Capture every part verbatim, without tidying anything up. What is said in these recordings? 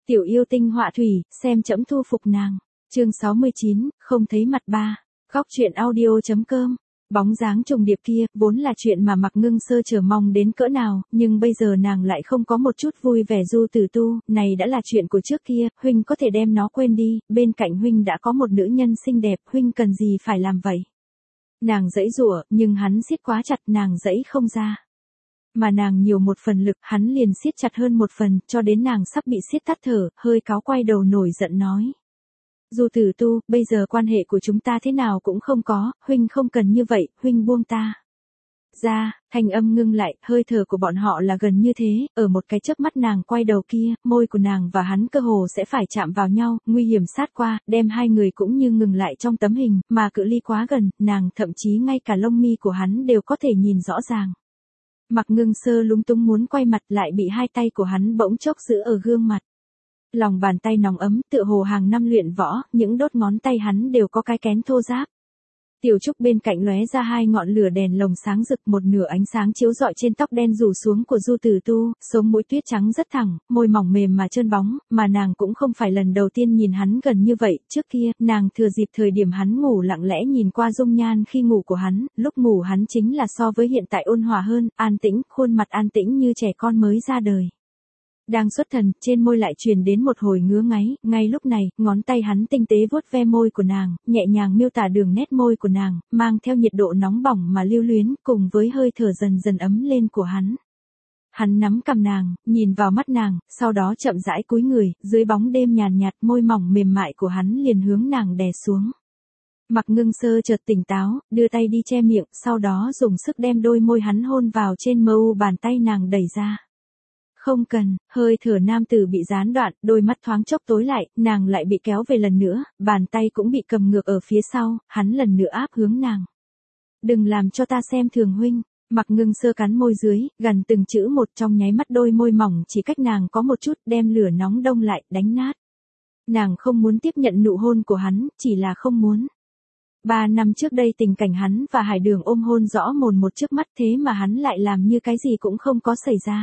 Tiểu yêu tinh họa thủy, xem trẫm thu phục nàng. Chương sáu mươi chín, không thấy mặt ba. Góc truyện audio.com. Bóng dáng trùng điệp kia, vốn là chuyện mà Mạc Ngưng Sơ chờ mong đến cỡ nào, nhưng bây giờ nàng lại không có một chút vui vẻ. Du Tử Tu, này đã là chuyện của trước kia, huynh có thể đem nó quên đi, bên cạnh huynh đã có một nữ nhân xinh đẹp, huynh cần gì phải làm vậy? Nàng giãy giụa, nhưng hắn siết quá chặt, nàng giãy không ra. Mà nàng nhiều một phần lực, hắn liền siết chặt hơn một phần, cho đến nàng sắp bị siết tắt thở, hơi cáu quay đầu nổi giận nói. Du Tử Tu, bây giờ quan hệ của chúng ta thế nào cũng không có, huynh không cần như vậy, huynh buông ta ra. Thanh âm ngưng lại, hơi thở của bọn họ là gần như thế, ở một cái chớp mắt nàng quay đầu kia, môi của nàng và hắn cơ hồ sẽ phải chạm vào nhau, nguy hiểm sát qua, đem hai người cũng như ngừng lại trong tấm hình, mà cự ly quá gần, nàng thậm chí ngay cả lông mi của hắn đều có thể nhìn rõ ràng. Mạc Ngưng Sơ lúng túng muốn quay mặt, lại bị hai tay của hắn bỗng chốc giữ ở gương mặt. Lòng bàn tay nóng ấm, tựa hồ hàng năm luyện võ, những đốt ngón tay hắn đều có cái kén thô ráp. Tiểu Trúc bên cạnh lóe ra hai ngọn lửa đèn lồng sáng rực, một nửa ánh sáng chiếu rọi trên tóc đen rủ xuống của Du Tử Tu, sống mũi tuyết trắng rất thẳng, môi mỏng mềm mà trơn bóng, mà nàng cũng không phải lần đầu tiên nhìn hắn gần như vậy, trước kia, nàng thừa dịp thời điểm hắn ngủ lặng lẽ nhìn qua dung nhan khi ngủ của hắn, lúc ngủ hắn chính là so với hiện tại ôn hòa hơn, an tĩnh, khuôn mặt an tĩnh như trẻ con mới ra đời. Đang xuất thần, trên môi lại truyền đến một hồi ngứa ngáy, ngay lúc này, ngón tay hắn tinh tế vuốt ve môi của nàng, nhẹ nhàng miêu tả đường nét môi của nàng, mang theo nhiệt độ nóng bỏng mà lưu luyến, cùng với hơi thở dần dần ấm lên của hắn. Hắn nắm cằm nàng, nhìn vào mắt nàng, sau đó chậm rãi cúi người, dưới bóng đêm nhàn nhạt, môi mỏng mềm mại của hắn liền hướng nàng đè xuống. Mạc Ngưng Sơ chợt tỉnh táo, đưa tay đi che miệng, sau đó dùng sức đem đôi môi hắn hôn vào trên mờ u bàn tay nàng đẩy ra. Không cần, hơi thở nam tử bị gián đoạn, đôi mắt thoáng chốc tối lại, nàng lại bị kéo về lần nữa, bàn tay cũng bị cầm ngược ở phía sau, hắn lần nữa áp hướng nàng. Đừng làm cho ta xem thường huynh. Mạc Ngưng Sơ cắn môi dưới, gần từng chữ một, trong nháy mắt đôi môi mỏng chỉ cách nàng có một chút, đem lửa nóng đông lại, đánh nát. Nàng không muốn tiếp nhận nụ hôn của hắn, chỉ là không muốn. Ba năm trước đây tình cảnh hắn và Hải Đường ôm hôn rõ mồn một trước mắt, thế mà hắn lại làm như cái gì cũng không có xảy ra.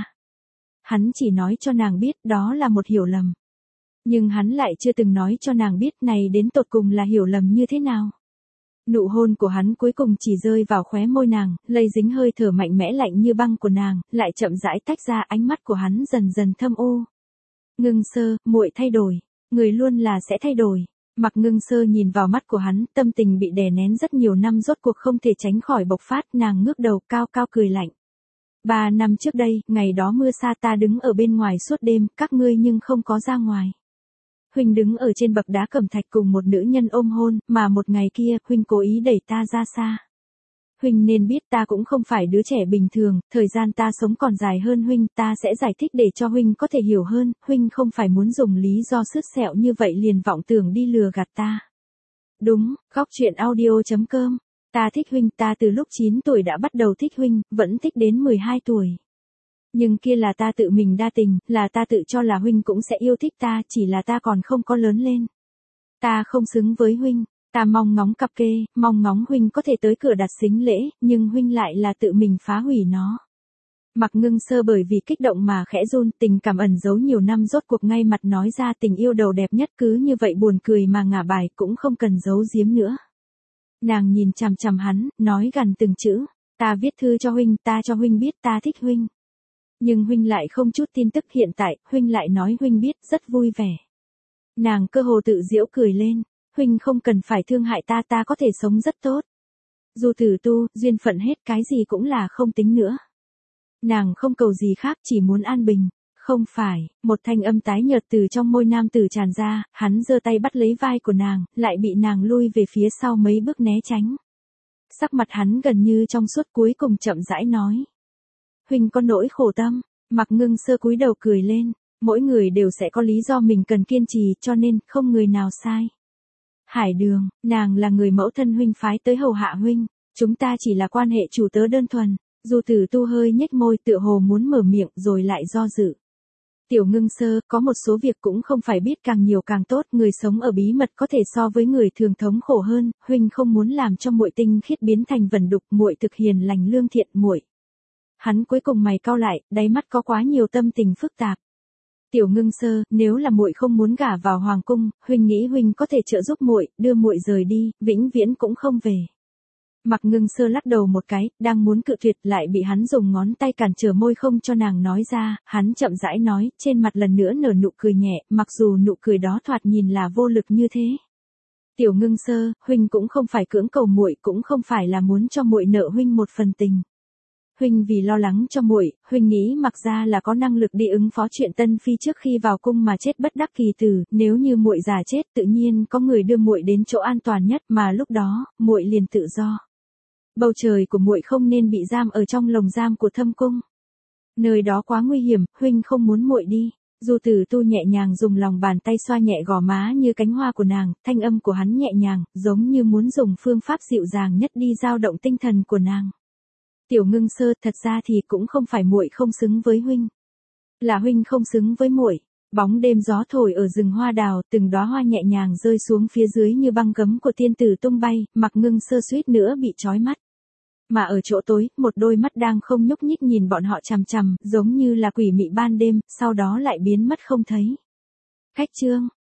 Hắn chỉ nói cho nàng biết đó là một hiểu lầm. Nhưng hắn lại chưa từng nói cho nàng biết này đến tột cùng là hiểu lầm như thế nào. Nụ hôn của hắn cuối cùng chỉ rơi vào khóe môi nàng, lây dính hơi thở mạnh mẽ lạnh như băng của nàng, lại chậm rãi tách ra, ánh mắt của hắn dần dần thâm u. Ngưng Sơ, muội thay đổi, người luôn là sẽ thay đổi. Mạc Ngưng Sơ nhìn vào mắt của hắn, tâm tình bị đè nén rất nhiều năm rốt cuộc không thể tránh khỏi bộc phát, nàng ngước đầu cao cao cười lạnh. Ba năm trước đây, ngày đó mưa sa ta đứng ở bên ngoài suốt đêm, các ngươi nhưng không có ra ngoài. Huynh đứng ở trên bậc đá cẩm thạch cùng một nữ nhân ôm hôn, mà một ngày kia, huynh cố ý đẩy ta ra xa. Huynh nên biết ta cũng không phải đứa trẻ bình thường, thời gian ta sống còn dài hơn huynh, ta sẽ giải thích để cho huynh có thể hiểu hơn, huynh không phải muốn dùng lý do sứt sẹo như vậy liền vọng tưởng đi lừa gạt ta. Đúng, góc truyện audio.com. Ta thích huynh, ta từ lúc chín tuổi đã bắt đầu thích huynh, vẫn thích đến mười hai tuổi. Nhưng kia là ta tự mình đa tình, là ta tự cho là huynh cũng sẽ yêu thích ta, chỉ là ta còn không có lớn lên. Ta không xứng với huynh, ta mong ngóng cặp kê, mong ngóng huynh có thể tới cửa đặt sính lễ, nhưng huynh lại là tự mình phá hủy nó. Mạc Ngưng Sơ bởi vì kích động mà khẽ run, tình cảm ẩn giấu nhiều năm rốt cuộc ngay mặt nói ra, tình yêu đầu đẹp nhất cứ như vậy buồn cười mà ngả bài, cũng không cần giấu giếm nữa. Nàng nhìn chằm chằm hắn, nói gần từng chữ, ta viết thư cho huynh, ta cho huynh biết ta thích huynh. Nhưng huynh lại không chút tin tức, hiện tại, huynh lại nói huynh biết, rất vui vẻ. Nàng cơ hồ tự giễu cười lên, huynh không cần phải thương hại ta, ta có thể sống rất tốt. Du Tử Tu, duyên phận hết, cái gì cũng là không tính nữa. Nàng không cầu gì khác, chỉ muốn an bình. Không phải, một thanh âm tái nhợt từ trong môi nam tử tràn ra, hắn giơ tay bắt lấy vai của nàng, lại bị nàng lui về phía sau mấy bước né tránh. Sắc mặt hắn gần như trong suốt, cuối cùng chậm rãi nói. Huynh có nỗi khổ tâm. Mạc Ngưng Sơ cúi đầu cười lên, mỗi người đều sẽ có lý do mình cần kiên trì, cho nên không người nào sai. Hải Đường, nàng là người mẫu thân huynh phái tới hầu hạ huynh, chúng ta chỉ là quan hệ chủ tớ đơn thuần. Du Tử Tu hơi nhếch môi, tựa hồ muốn mở miệng rồi lại do dự. Tiểu Ngưng Sơ, có một số việc cũng không phải biết càng nhiều càng tốt, người sống ở bí mật có thể so với người thường thống khổ hơn, huynh không muốn làm cho muội tinh khiết biến thành vẩn đục, muội thực hiền lành lương thiện muội. Hắn cuối cùng mày cau lại, đáy mắt có quá nhiều tâm tình phức tạp. Tiểu Ngưng Sơ, nếu là muội không muốn gả vào hoàng cung, huynh nghĩ huynh có thể trợ giúp muội, đưa muội rời đi, vĩnh viễn cũng không về. Mặc Ngưng Sơ lắc đầu một cái, đang muốn cự tuyệt lại bị hắn dùng ngón tay cản trở môi không cho nàng nói ra, hắn chậm rãi nói, trên mặt lần nữa nở nụ cười nhẹ, mặc dù nụ cười đó thoạt nhìn là vô lực như thế. Tiểu Ngưng Sơ, huynh cũng không phải cưỡng cầu muội, cũng không phải là muốn cho muội nợ huynh một phần tình. Huynh vì lo lắng cho muội, huynh nghĩ Mặc gia là có năng lực đi ứng phó chuyện Tân Phi trước khi vào cung mà chết bất đắc kỳ tử, nếu như muội già chết tự nhiên có người đưa muội đến chỗ an toàn nhất mà lúc đó, muội liền tự do. Bầu trời của muội không nên bị giam ở trong lồng giam của Thâm cung. Nơi đó quá nguy hiểm, huynh không muốn muội đi. Du Tử Tu nhẹ nhàng dùng lòng bàn tay xoa nhẹ gò má như cánh hoa của nàng, thanh âm của hắn nhẹ nhàng, giống như muốn dùng phương pháp dịu dàng nhất đi dao động tinh thần của nàng. Tiểu Ngưng Sơ, thật ra thì cũng không phải muội không xứng với huynh, là huynh không xứng với muội. Bóng đêm gió thổi ở rừng hoa đào, từng đóa hoa nhẹ nhàng rơi xuống phía dưới như băng gấm của tiên tử tung bay, Mặc Ngưng Sơ suýt nữa bị chói mắt. Mà ở chỗ tối, một đôi mắt đang không nhúc nhích nhìn bọn họ chằm chằm, giống như là quỷ mị ban đêm, sau đó lại biến mất không thấy. Khách chương